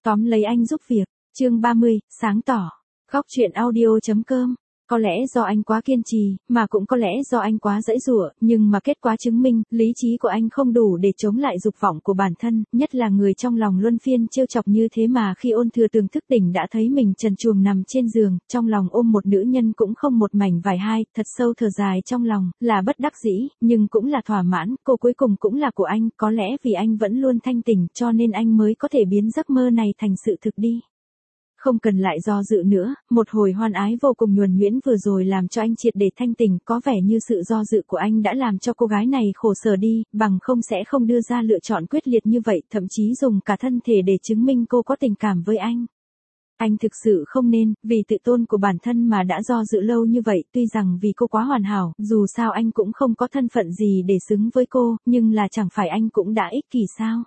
Tóm lấy anh giúp việc. Chương 30, sáng tỏ. Góc truyện audio.com. Có lẽ do anh quá kiên trì, mà cũng có lẽ do anh quá giãy giụa, nhưng mà kết quả chứng minh, lý trí của anh không đủ để chống lại dục vọng của bản thân, nhất là người trong lòng luân phiên trêu chọc như thế mà khi Ôn Thừa Tường thức tỉnh đã thấy mình trần truồng nằm trên giường, trong lòng ôm một nữ nhân cũng không một mảnh vải hai, thật sâu thở dài trong lòng, là bất đắc dĩ, nhưng cũng là thỏa mãn, cô cuối cùng cũng là của anh, có lẽ vì anh vẫn luôn thanh tỉnh, cho nên anh mới có thể biến giấc mơ này thành sự thực đi. Không cần lại do dự nữa, một hồi hoan ái vô cùng nhuần nhuyễn vừa rồi làm cho anh triệt để thanh tỉnh, có vẻ như sự do dự của anh đã làm cho cô gái này khổ sở đi, bằng không sẽ không đưa ra lựa chọn quyết liệt như vậy, thậm chí dùng cả thân thể để chứng minh cô có tình cảm với anh. Anh thực sự không nên, vì tự tôn của bản thân mà đã do dự lâu như vậy, tuy rằng vì cô quá hoàn hảo, dù sao anh cũng không có thân phận gì để xứng với cô, nhưng là chẳng phải anh cũng đã ích kỷ sao?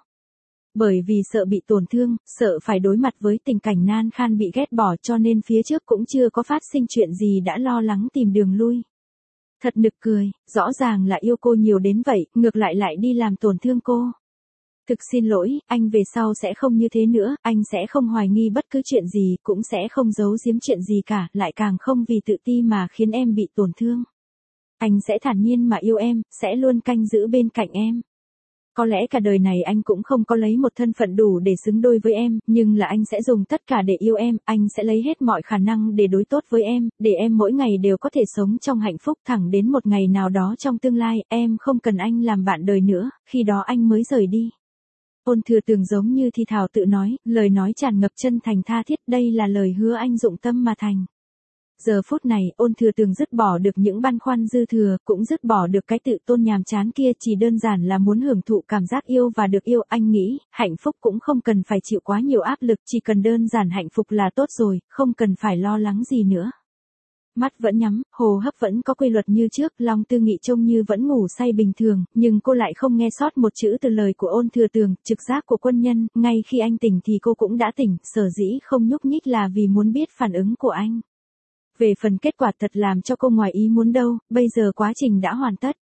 Bởi vì sợ bị tổn thương, sợ phải đối mặt với tình cảnh nan khan bị ghét bỏ cho nên phía trước cũng chưa có phát sinh chuyện gì đã lo lắng tìm đường lui. Thật nực cười, rõ ràng là yêu cô nhiều đến vậy, ngược lại đi làm tổn thương cô. Thực xin lỗi, anh về sau sẽ không như thế nữa, anh sẽ không hoài nghi bất cứ chuyện gì, cũng sẽ không giấu giếm chuyện gì cả, lại càng không vì tự ti mà khiến em bị tổn thương. Anh sẽ thản nhiên mà yêu em, sẽ luôn canh giữ bên cạnh em. Có lẽ cả đời này anh cũng không có lấy một thân phận đủ để xứng đôi với em, nhưng là anh sẽ dùng tất cả để yêu em, anh sẽ lấy hết mọi khả năng để đối tốt với em, để em mỗi ngày đều có thể sống trong hạnh phúc thẳng đến một ngày nào đó trong tương lai, em không cần anh làm bạn đời nữa, khi đó anh mới rời đi. Ôn Thừa Tường giống như thì thào tự nói, lời nói tràn ngập chân thành tha thiết, đây là lời hứa anh dụng tâm mà thành. Giờ phút này, Ôn Thừa Tường dứt bỏ được những băn khoăn dư thừa, cũng dứt bỏ được cái tự tôn nhàm chán kia, chỉ đơn giản là muốn hưởng thụ cảm giác yêu và được yêu. Anh nghĩ, hạnh phúc cũng không cần phải chịu quá nhiều áp lực, chỉ cần đơn giản hạnh phúc là tốt rồi, không cần phải lo lắng gì nữa. Mắt vẫn nhắm, hô hấp vẫn có quy luật như trước, Long Tư Nghị trông như vẫn ngủ say bình thường, nhưng cô lại không nghe sót một chữ từ lời của Ôn Thừa Tường, trực giác của quân nhân, ngay khi anh tỉnh thì cô cũng đã tỉnh, sở dĩ không nhúc nhích là vì muốn biết phản ứng của anh. Về phần kết quả thật làm cho cô ngoài ý muốn đâu, bây giờ quá trình đã hoàn tất.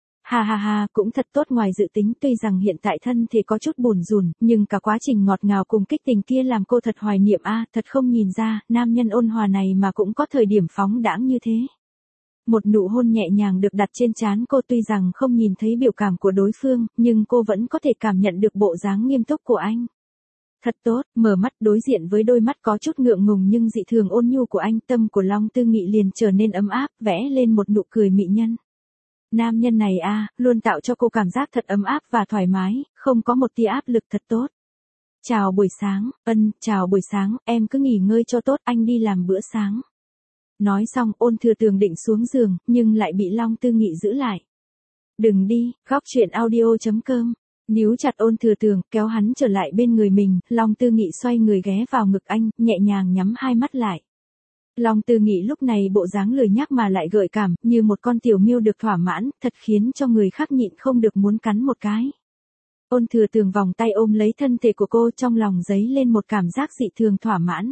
Ha, cũng thật tốt ngoài dự tính, tuy rằng hiện tại thân thì có chút buồn rùn, nhưng cả quá trình ngọt ngào cùng kích tình kia làm cô thật hoài niệm thật không nhìn ra, nam nhân ôn hòa này mà cũng có thời điểm phóng đãng như thế. Một nụ hôn nhẹ nhàng được đặt trên trán cô, tuy rằng không nhìn thấy biểu cảm của đối phương, nhưng cô vẫn có thể cảm nhận được bộ dáng nghiêm túc của anh. Thật tốt, mở mắt đối diện với đôi mắt có chút ngượng ngùng nhưng dị thường ôn nhu của anh, tâm của Long Tư Nghị liền trở nên ấm áp, vẽ lên một nụ cười mị nhân. Nam nhân này luôn tạo cho cô cảm giác thật ấm áp và thoải mái, không có một tia áp lực, thật tốt. Chào buổi sáng, chào buổi sáng, em cứ nghỉ ngơi cho tốt, anh đi làm bữa sáng. Nói xong, Ôn Thừa Tường định xuống giường, nhưng lại bị Long Tư Nghị giữ lại. Đừng đi, góc truyện audio.com. Níu chặt Ôn Thừa Tường, kéo hắn trở lại bên người mình, Long Tư Nghị xoay người ghé vào ngực anh, nhẹ nhàng nhắm hai mắt lại. Long Tư Nghị lúc này bộ dáng lười nhác mà lại gợi cảm, như một con tiểu miêu được thỏa mãn, thật khiến cho người khác nhịn không được muốn cắn một cái. Ôn Thừa Tường vòng tay ôm lấy thân thể của cô, trong lòng dấy lên một cảm giác dị thường thỏa mãn.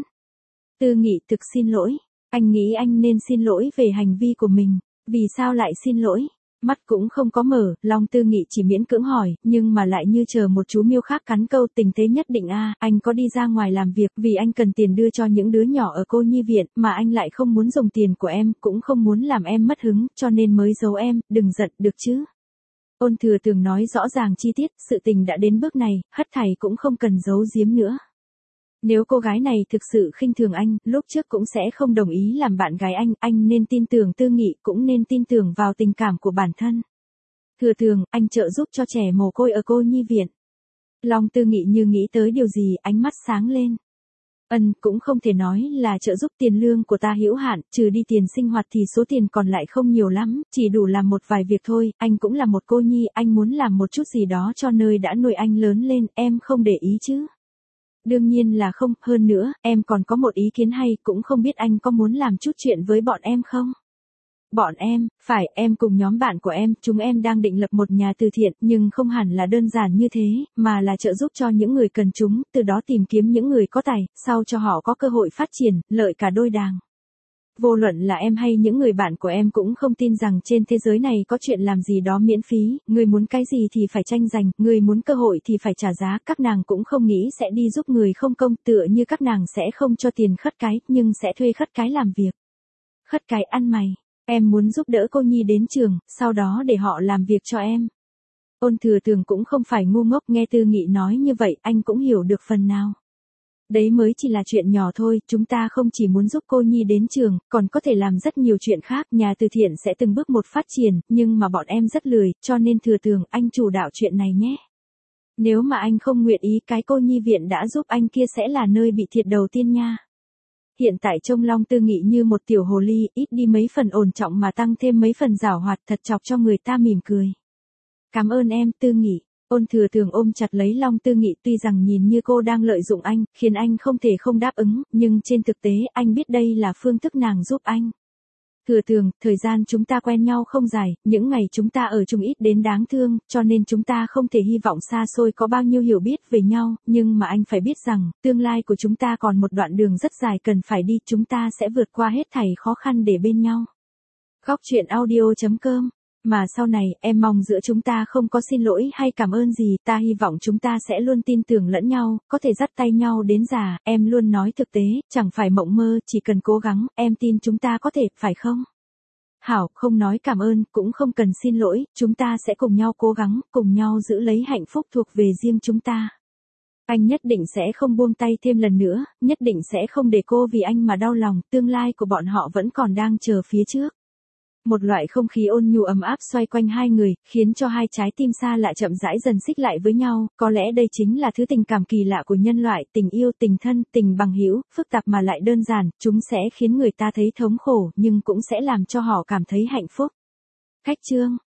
Tư Nghị, thực xin lỗi, anh nghĩ anh nên xin lỗi về hành vi của mình, vì sao lại xin lỗi? Mắt cũng không có mở, Long Tư Nghị chỉ miễn cưỡng hỏi, nhưng mà lại như chờ một chú miêu khác cắn câu, tình thế nhất định anh có đi ra ngoài làm việc vì anh cần tiền đưa cho những đứa nhỏ ở cô nhi viện, mà anh lại không muốn dùng tiền của em, cũng không muốn làm em mất hứng, cho nên mới giấu em, đừng giận, được chứ. Ôn Thừa Tường nói rõ ràng chi tiết, sự tình đã đến bước này, hất thảy cũng không cần giấu giếm nữa. Nếu cô gái này thực sự khinh thường anh, lúc trước cũng sẽ không đồng ý làm bạn gái anh nên tin tưởng Tư Nghị, cũng nên tin tưởng vào tình cảm của bản thân. Thừa Tường, anh trợ giúp cho trẻ mồ côi ở cô nhi viện. Long Tư Nghị như nghĩ tới điều gì, ánh mắt sáng lên. Cũng không thể nói là trợ giúp, tiền lương của ta hữu hạn, trừ đi tiền sinh hoạt thì số tiền còn lại không nhiều lắm, chỉ đủ làm một vài việc thôi, anh cũng là một cô nhi, anh muốn làm một chút gì đó cho nơi đã nuôi anh lớn lên, em không để ý chứ? Đương nhiên là không, hơn nữa, em còn có một ý kiến hay, cũng không biết anh có muốn làm chút chuyện với bọn em không? Bọn em, phải, em cùng nhóm bạn của em, chúng em đang định lập một nhà từ thiện, nhưng không hẳn là đơn giản như thế, mà là trợ giúp cho những người cần chúng, từ đó tìm kiếm những người có tài, sau cho họ có cơ hội phát triển, lợi cả đôi đàng. Vô luận là em hay những người bạn của em cũng không tin rằng trên thế giới này có chuyện làm gì đó miễn phí, người muốn cái gì thì phải tranh giành, người muốn cơ hội thì phải trả giá, các nàng cũng không nghĩ sẽ đi giúp người không công, tựa như các nàng sẽ không cho tiền khất cái, nhưng sẽ thuê khất cái làm việc. Khất cái ăn mày, em muốn giúp đỡ cô nhi đến trường, sau đó để họ làm việc cho em. Ôn Thừa Tường cũng không phải ngu ngốc, nghe Tư Nghị nói như vậy, anh cũng hiểu được phần nào. Đấy mới chỉ là chuyện nhỏ thôi, chúng ta không chỉ muốn giúp cô nhi đến trường, còn có thể làm rất nhiều chuyện khác, nhà từ thiện sẽ từng bước một phát triển, nhưng mà bọn em rất lười, cho nên Thừa Tường, anh chủ đạo chuyện này nhé. Nếu mà anh không nguyện ý, cái cô nhi viện đã giúp anh kia sẽ là nơi bị thiệt đầu tiên nha. Hiện tại trông Long Tư Nghị như một tiểu hồ ly, ít đi mấy phần ổn trọng mà tăng thêm mấy phần giảo hoạt, thật chọc cho người ta mỉm cười. Cảm ơn em, Tư Nghị. Ôn Thừa Tường ôm chặt lấy Long Tư Nghị, tuy rằng nhìn như cô đang lợi dụng anh, khiến anh không thể không đáp ứng, nhưng trên thực tế anh biết đây là phương thức nàng giúp anh. Thừa Tường, thời gian chúng ta quen nhau không dài, những ngày chúng ta ở chung ít đến đáng thương, cho nên chúng ta không thể hy vọng xa xôi có bao nhiêu hiểu biết về nhau, nhưng mà anh phải biết rằng, tương lai của chúng ta còn một đoạn đường rất dài cần phải đi, chúng ta sẽ vượt qua hết thảy khó khăn để bên nhau. Góc truyện audio.com. Mà sau này, em mong giữa chúng ta không có xin lỗi hay cảm ơn gì, ta hy vọng chúng ta sẽ luôn tin tưởng lẫn nhau, có thể dắt tay nhau đến già, em luôn nói thực tế, chẳng phải mộng mơ, chỉ cần cố gắng, em tin chúng ta có thể, phải không? Hảo, không nói cảm ơn, cũng không cần xin lỗi, chúng ta sẽ cùng nhau cố gắng, cùng nhau giữ lấy hạnh phúc thuộc về riêng chúng ta. Anh nhất định sẽ không buông tay thêm lần nữa, nhất định sẽ không để cô vì anh mà đau lòng, tương lai của bọn họ vẫn còn đang chờ phía trước. Một loại không khí ôn nhu ấm áp xoay quanh hai người, khiến cho hai trái tim xa lạ chậm rãi dần xích lại với nhau, có lẽ đây chính là thứ tình cảm kỳ lạ của nhân loại, tình yêu, tình thân, tình bằng hữu, phức tạp mà lại đơn giản, chúng sẽ khiến người ta thấy thống khổ, nhưng cũng sẽ làm cho họ cảm thấy hạnh phúc. Khách chương